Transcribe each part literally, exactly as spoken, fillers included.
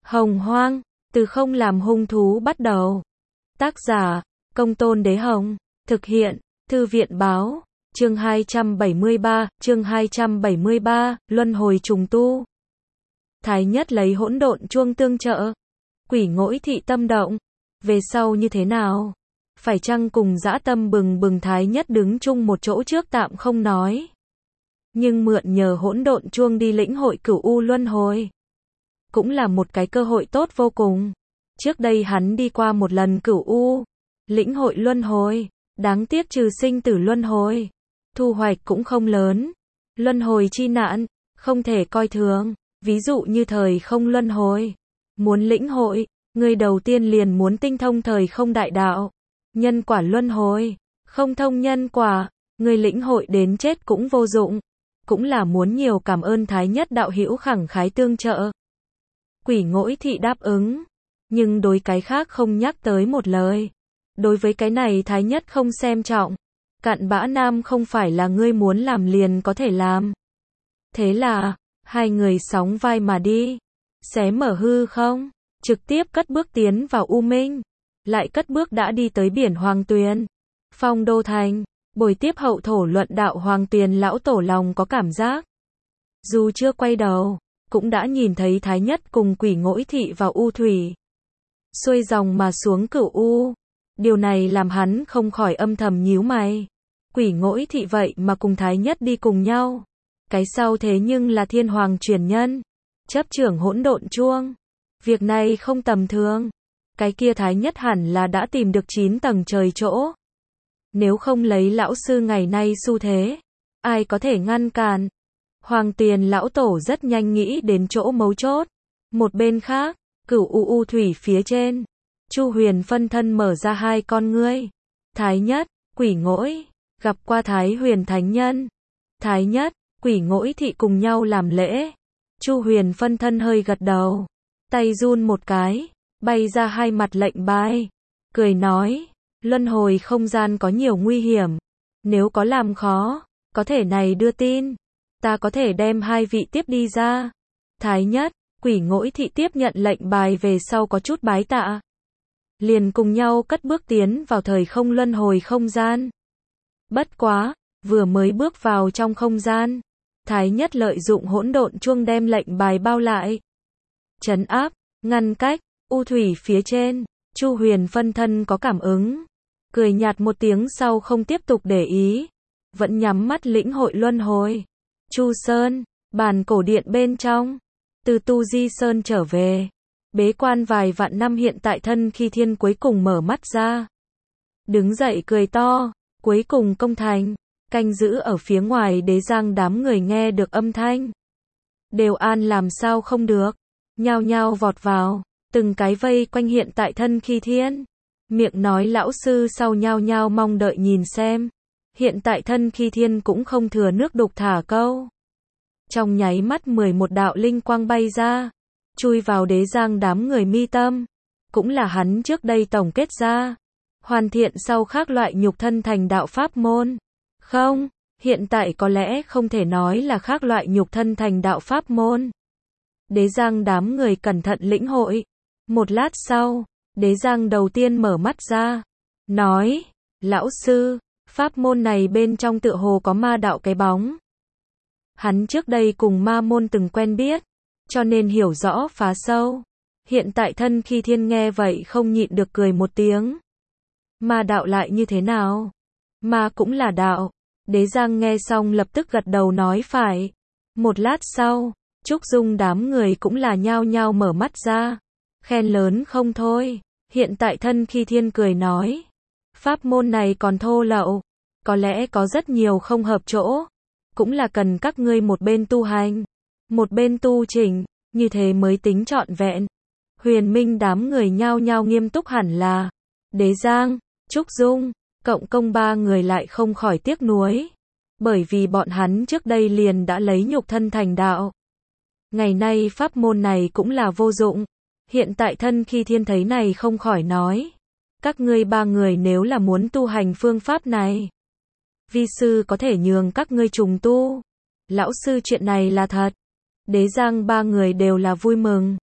Hồng Hoang, từ không làm hung thú bắt đầu. Tác giả, Công Tôn Đế Hồng. Thực hiện, Thư viện Báo. Chương hai trăm bảy mươi ba, chương hai trăm bảy mươi ba, Luân hồi trùng tu. Thái Nhất lấy hỗn độn chuông tương trợ. Quỷ Ngỗi thị tâm động. Về sau như thế nào? Phải chăng cùng dã tâm bừng bừng Thái Nhất đứng chung một chỗ trước tạm không nói. Nhưng mượn nhờ hỗn độn chuông đi lĩnh hội cửu u luân hồi. Cũng là một cái cơ hội tốt vô cùng. Trước đây hắn đi qua một lần cửu u, lĩnh hội luân hồi, đáng tiếc trừ sinh tử luân hồi. Thu hoạch cũng không lớn. Luân hồi chi nạn, không thể coi thường. Ví dụ như thời không luân hồi. Muốn lĩnh hội, người đầu tiên liền muốn tinh thông thời không đại đạo. Nhân quả luân hồi, không thông nhân quả, người lĩnh hội đến chết cũng vô dụng. Cũng là muốn nhiều cảm ơn Thái Nhất đạo hữu khẳng khái tương trợ. Quỷ Ngỗi thị đáp ứng, nhưng đối cái khác không nhắc tới một lời. Đối với cái này Thái Nhất không xem trọng. Cặn bã nam không phải là ngươi muốn làm liền có thể làm. Thế là, hai người sóng vai mà đi. Xé mở hư không, trực tiếp cất bước tiến vào U Minh. Lại cất bước đã đi tới biển Hoàng Tuyền. Phong Đô Thành, buổi tiếp hậu thổ luận đạo Hoàng Tuyền lão tổ lòng có cảm giác. Dù chưa quay đầu, cũng đã nhìn thấy Thái Nhất cùng Quỷ Ngỗi thị vào U Thủy. Xuôi dòng mà xuống cửu U. Điều này làm hắn không khỏi âm thầm nhíu mày. Quỷ Ngỗi thị vậy mà cùng Thái Nhất đi cùng nhau. Cái sau thế nhưng là thiên hoàng truyền nhân. Chấp trưởng hỗn độn chuông. Việc này không tầm thường. Cái kia Thái Nhất hẳn là đã tìm được chín tầng trời chỗ. Nếu không lấy lão sư ngày nay xu thế, ai có thể ngăn cản. Hoàng Tuyền lão tổ rất nhanh nghĩ đến chỗ mấu chốt. Một bên khác, cửu u u thủy phía trên, Chu Huyền phân thân mở ra hai con ngươi. Thái Nhất, Quỷ Ngỗi, gặp qua Thái Huyền thánh nhân. Thái Nhất, Quỷ Ngỗi thị cùng nhau làm lễ. Chu Huyền phân thân hơi gật đầu, tay run một cái, bay ra hai mặt lệnh bài, cười nói, luân hồi không gian có nhiều nguy hiểm, nếu có làm khó, có thể này đưa tin, ta có thể đem hai vị tiếp đi ra. Thái Nhất, Quỷ Ngỗi thị tiếp nhận lệnh bài về sau có chút bái tạ, liền cùng nhau cất bước tiến vào thời không luân hồi không gian. Bất quá, vừa mới bước vào trong không gian, Thái Nhất lợi dụng hỗn độn chuông đem lệnh bài bao lại, trấn áp, ngăn cách. U thủy phía trên, Chu Huyền phân thân có cảm ứng, cười nhạt một tiếng sau không tiếp tục để ý, vẫn nhắm mắt lĩnh hội luân hồi. Chu Sơn, bàn cổ điện bên trong, từ Tu Di Sơn trở về, bế quan vài vạn năm hiện tại thân khi thiên cuối cùng mở mắt ra. Đứng dậy cười to, cuối cùng công thành, canh giữ ở phía ngoài Đế Giang đám người nghe được âm thanh. Đều an làm sao không được, nhao nhao vọt vào. Từng cái vây quanh hiện tại thân khi thiên. Miệng nói lão sư sau nhao nhao mong đợi nhìn xem. Hiện tại thân khi thiên cũng không thừa nước đục thả câu. Trong nháy mắt mười một đạo linh quang bay ra. Chui vào Đế Giang đám người mi tâm. Cũng là hắn trước đây tổng kết ra. Hoàn thiện sau khác loại nhục thân thành đạo pháp môn. Không, hiện tại có lẽ không thể nói là khác loại nhục thân thành đạo pháp môn. Đế Giang đám người cẩn thận lĩnh hội. Một lát sau, Đế Giang đầu tiên mở mắt ra, nói, lão sư, pháp môn này bên trong tựa hồ có ma đạo cái bóng. Hắn trước đây cùng ma môn từng quen biết, cho nên hiểu rõ phá sâu. Hiện tại thân khi thiên nghe vậy không nhịn được cười một tiếng. Ma đạo lại như thế nào? Ma cũng là đạo. Đế Giang nghe xong lập tức gật đầu nói phải. Một lát sau, Trúc Dung đám người cũng là nhao nhao mở mắt ra. Khen lớn không thôi. Hiện tại thân khi thiên cười nói, pháp môn này còn thô lậu, có lẽ có rất nhiều không hợp chỗ, cũng là cần các ngươi một bên tu hành, một bên tu chỉnh, như thế mới tính trọn vẹn. Huyền Minh đám người nhao nhao nghiêm túc hẳn là, Đế Giang, Trúc Dung, cộng công ba người lại không khỏi tiếc nuối, bởi vì bọn hắn trước đây liền đã lấy nhục thân thành đạo. Ngày nay pháp môn này cũng là vô dụng. Hiện tại thân khi thiên thấy này không khỏi nói, các ngươi ba người nếu là muốn tu hành phương pháp này, vi sư có thể nhường các ngươi trùng tu. Lão sư chuyện này là thật. Đế Giang ba người đều là vui mừng.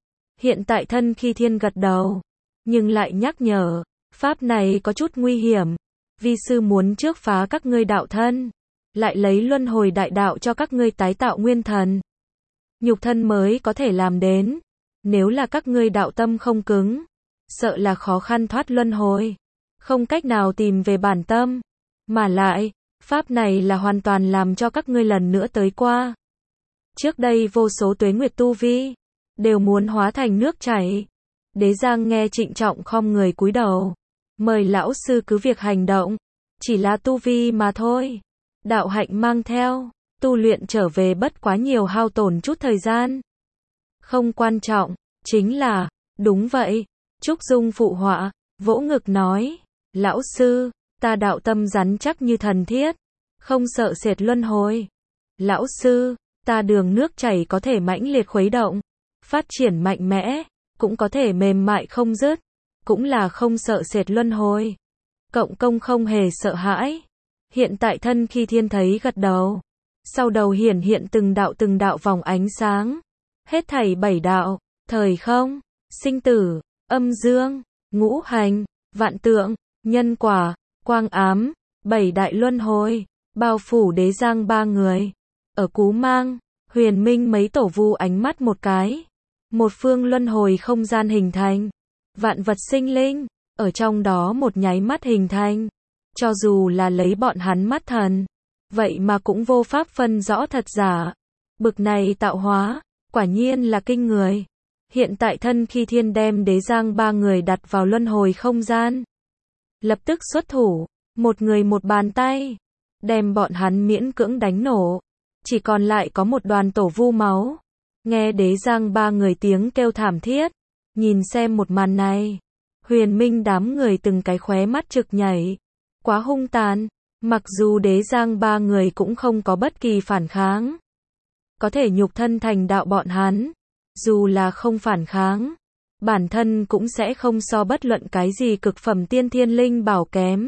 Hiện tại Thân Khi Thiên gật đầu, nhưng lại nhắc nhở, pháp này có chút nguy hiểm, vi sư muốn trước phá các ngươi đạo thân, lại lấy luân hồi đại đạo cho các ngươi tái tạo nguyên thần. Nhục thân mới có thể làm đến, nếu là các ngươi đạo tâm không cứng, sợ là khó khăn thoát luân hồi, không cách nào tìm về bản tâm, mà lại, pháp này là hoàn toàn làm cho các ngươi lần nữa tới qua. Trước đây vô số tuế nguyệt tu vi, đều muốn hóa thành nước chảy. Đế Giang nghe trịnh trọng khom người cúi đầu, mời lão sư cứ việc hành động, chỉ là tu vi mà thôi. Đạo hạnh mang theo, tu luyện trở về bất quá nhiều hao tổn chút thời gian. Không quan trọng, chính là, đúng vậy, Trúc Dung phụ họa, vỗ ngực nói, lão sư, ta đạo tâm rắn chắc như thần thiết, không sợ sệt luân hồi. Lão sư, ta đường nước chảy có thể mãnh liệt khuấy động, phát triển mạnh mẽ, cũng có thể mềm mại không dứt, cũng là không sợ sệt luân hồi. Cộng công không hề sợ hãi. Hiện tại Thân Khi Thiên thấy gật đầu, sau đầu hiển hiện từng đạo từng đạo vòng ánh sáng, hết thảy bảy đạo, thời không, sinh tử, âm dương, ngũ hành, vạn tượng, nhân quả, quang ám, bảy đại luân hồi, bao phủ Đế Giang ba người. Ở Cú Mang, Huyền Minh mấy tổ vu ánh mắt một cái, một phương luân hồi không gian hình thành, vạn vật sinh linh, ở trong đó một nháy mắt hình thành. Cho dù là lấy bọn hắn mắt thần, vậy mà cũng vô pháp phân rõ thật giả. Bực này tạo hóa, quả nhiên là kinh người. Hiện tại Thân Khi Thiên đem Đế Giang ba người đặt vào luân hồi không gian. Lập tức xuất thủ, một người một bàn tay, đem bọn hắn miễn cưỡng đánh nổ. Chỉ còn lại có một đoàn tổ vu máu. Nghe Đế Giang ba người tiếng kêu thảm thiết, nhìn xem một màn này, Huyền Minh đám người từng cái khóe mắt trực nhảy. Quá hung tàn, mặc dù Đế Giang ba người cũng không có bất kỳ phản kháng. Có thể nhục thân thành đạo bọn hắn, dù là không phản kháng, bản thân cũng sẽ không so bất luận cái gì cực phẩm tiên thiên linh bảo kém.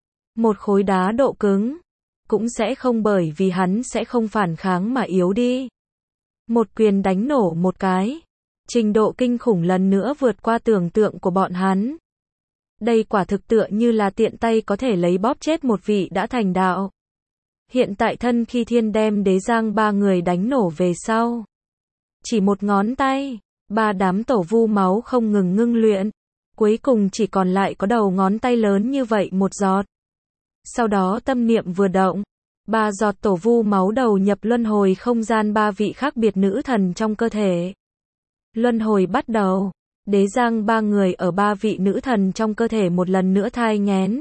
Một khối đá độ cứng, cũng sẽ không bởi vì hắn sẽ không phản kháng mà yếu đi. Một quyền đánh nổ một cái, trình độ kinh khủng lần nữa vượt qua tưởng tượng của bọn hắn. Đây quả thực tựa như là tiện tay có thể lấy bóp chết một vị đã thành đạo. Hiện tại Thân Khi Thiên đem Đế Giang ba người đánh nổ về sau. Chỉ một ngón tay, ba đám tổ vu máu không ngừng ngưng luyện. Cuối cùng chỉ còn lại có đầu ngón tay lớn như vậy một giọt. Sau đó tâm niệm vừa động, ba giọt tổ vu máu đầu nhập luân hồi không gian ba vị khác biệt nữ thần trong cơ thể. Luân hồi bắt đầu. Đế Giang ba người ở ba vị nữ thần trong cơ thể một lần nữa thai nghén.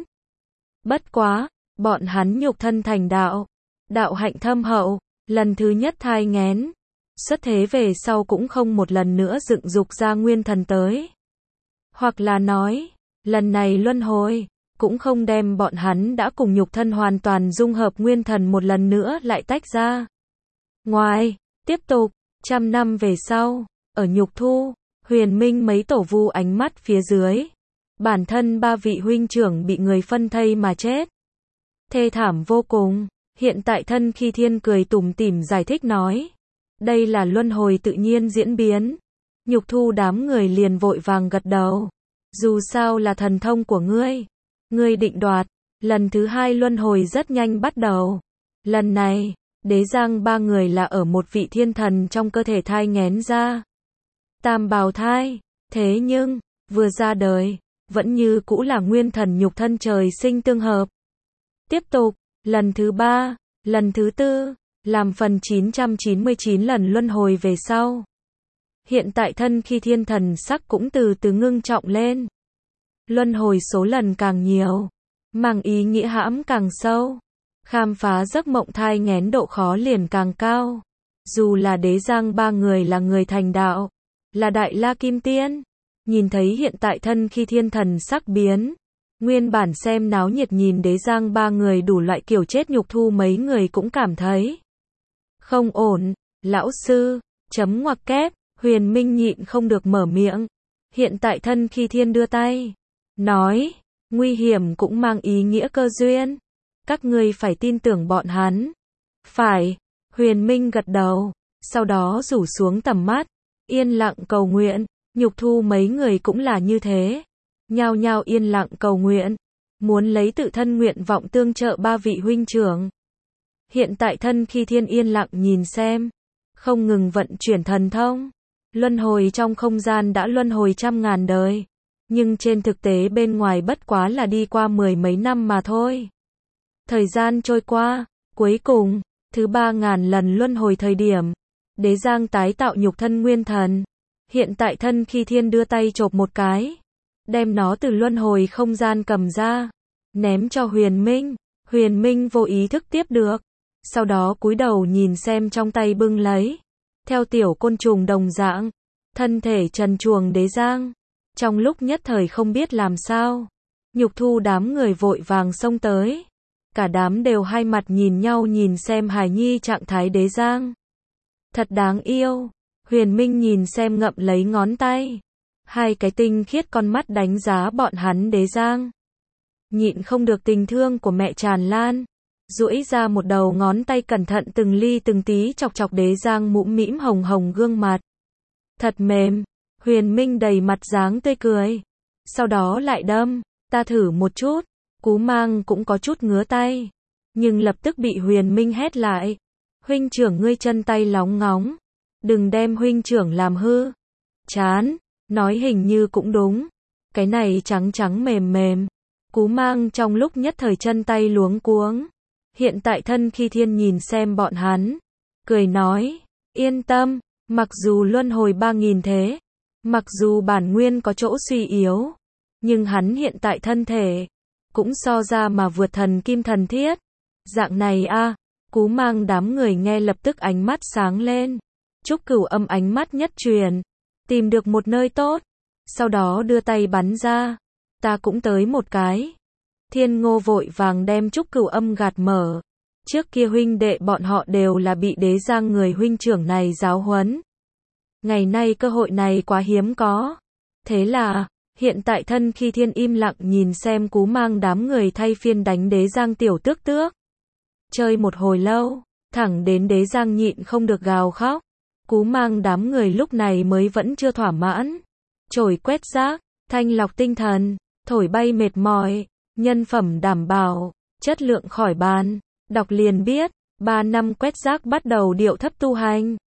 Bất quá, bọn hắn nhục thân thành đạo, đạo hạnh thâm hậu, lần thứ nhất thai nghén, xuất thế về sau cũng không một lần nữa dựng dục ra nguyên thần tới. Hoặc là nói, lần này luân hồi, cũng không đem bọn hắn đã cùng nhục thân hoàn toàn dung hợp nguyên thần một lần nữa lại tách ra. Ngoài, tiếp tục, trăm năm về sau, ở nhục thu, Huyền Minh mấy tổ vu ánh mắt phía dưới. Bản thân ba vị huynh trưởng bị người phân thây mà chết. Thê thảm vô cùng. Hiện tại Thân Khi Thiên cười tủm tỉm giải thích nói. Đây là luân hồi tự nhiên diễn biến. Nhục thu đám người liền vội vàng gật đầu. Dù sao là thần thông của ngươi. Ngươi định đoạt. Lần thứ hai luân hồi rất nhanh bắt đầu. Lần này, Đế Giang ba người là ở một vị thiên thần trong cơ thể thai nghén ra. Tam bào thai, thế nhưng, vừa ra đời, vẫn như cũ là nguyên thần nhục thân trời sinh tương hợp. Tiếp tục, lần thứ ba, lần thứ tư, làm phần chín trăm chín mươi chín lần luân hồi về sau. Hiện tại Thân Khi Thiên thần sắc cũng từ từ ngưng trọng lên. Luân hồi số lần càng nhiều, mang ý nghĩa hãm càng sâu, khám phá giấc mộng thai nghén độ khó liền càng cao. Dù là Đế Giang ba người là người thành đạo, là Đại La Kim Tiên, nhìn thấy hiện tại Thân Khi Thiên thần sắc biến, nguyên bản xem náo nhiệt nhìn Đế Giang ba người đủ loại kiểu chết nhục thu mấy người cũng cảm thấy không ổn. Lão sư, chấm ngoặc kép, Huyền Minh nhịn không được mở miệng. Hiện tại Thân Khi Thiên đưa tay, nói, nguy hiểm cũng mang ý nghĩa cơ duyên. Các ngươi phải tin tưởng bọn hắn. Phải, Huyền Minh gật đầu, sau đó rủ xuống tầm mắt, yên lặng cầu nguyện. Nhục Thu mấy người cũng là như thế, nhao nhao yên lặng cầu nguyện, muốn lấy tự thân nguyện vọng tương trợ ba vị huynh trưởng. Hiện tại thân khi thiên yên lặng nhìn xem, không ngừng vận chuyển thần thông, luân hồi trong không gian đã luân hồi trăm ngàn đời, nhưng trên thực tế bên ngoài bất quá là đi qua mười mấy năm mà thôi. Thời gian trôi qua, cuối cùng, thứ ba ngàn lần luân hồi thời điểm, Đế Giang tái tạo nhục thân nguyên thần. Hiện tại thân khi thiên đưa tay chộp một cái, đem nó từ luân hồi không gian cầm ra, ném cho Huyền Minh. Huyền Minh vô ý thức tiếp được, sau đó cúi đầu nhìn xem trong tay bưng lấy, theo tiểu côn trùng đồng dạng, thân thể trần truồng Đế Giang. Trong lúc nhất thời không biết làm sao, Nhục Thu đám người vội vàng xông tới, cả đám đều hai mặt nhìn nhau nhìn xem hài nhi trạng thái Đế Giang. Thật đáng yêu. Huyền Minh nhìn xem ngậm lấy ngón tay, hai cái tinh khiết con mắt đánh giá bọn hắn Đế Giang. Nhịn không được tình thương của mẹ tràn lan, duỗi ra một đầu ngón tay cẩn thận từng ly từng tí chọc chọc Đế Giang mũm mĩm hồng hồng gương mặt. Thật mềm. Huyền Minh đầy mặt dáng tươi cười, sau đó lại đâm, ta thử một chút. Cú Mang cũng có chút ngứa tay, nhưng lập tức bị Huyền Minh hét lại. Huynh trưởng ngươi chân tay lóng ngóng, đừng đem huynh trưởng làm hư. Chán, nói hình như cũng đúng, cái này trắng trắng mềm mềm. Cú Mang trong lúc nhất thời chân tay luống cuống. Hiện tại thân khi thiên nhìn xem bọn hắn, cười nói, yên tâm, mặc dù luân hồi ba nghìn thế, mặc dù bản nguyên có chỗ suy yếu, nhưng hắn hiện tại thân thể cũng so ra mà vượt thần kim thần thiết. Dạng này a. Cú Mang đám người nghe lập tức ánh mắt sáng lên. Trúc Cửu Âm ánh mắt nhất truyền, tìm được một nơi tốt, sau đó đưa tay bắn ra. Ta cũng tới một cái. Thiên Ngô vội vàng đem Trúc Cửu Âm gạt mở. Trước kia huynh đệ bọn họ đều là bị Đế Giang người huynh trưởng này giáo huấn. Ngày nay cơ hội này quá hiếm có. Thế là, hiện tại thân khi thiên im lặng nhìn xem Cú Mang đám người thay phiên đánh Đế Giang tiểu tước tước. Chơi một hồi lâu, thẳng đến Đế Giang nhịn không được gào khóc. Cú Mang đám người lúc này mới vẫn chưa thỏa mãn. Chổi quét rác, thanh lọc tinh thần, thổi bay mệt mỏi, nhân phẩm đảm bảo, chất lượng khỏi bàn. Đọc liền biết, ba năm quét rác bắt đầu điệu thấp tu hành.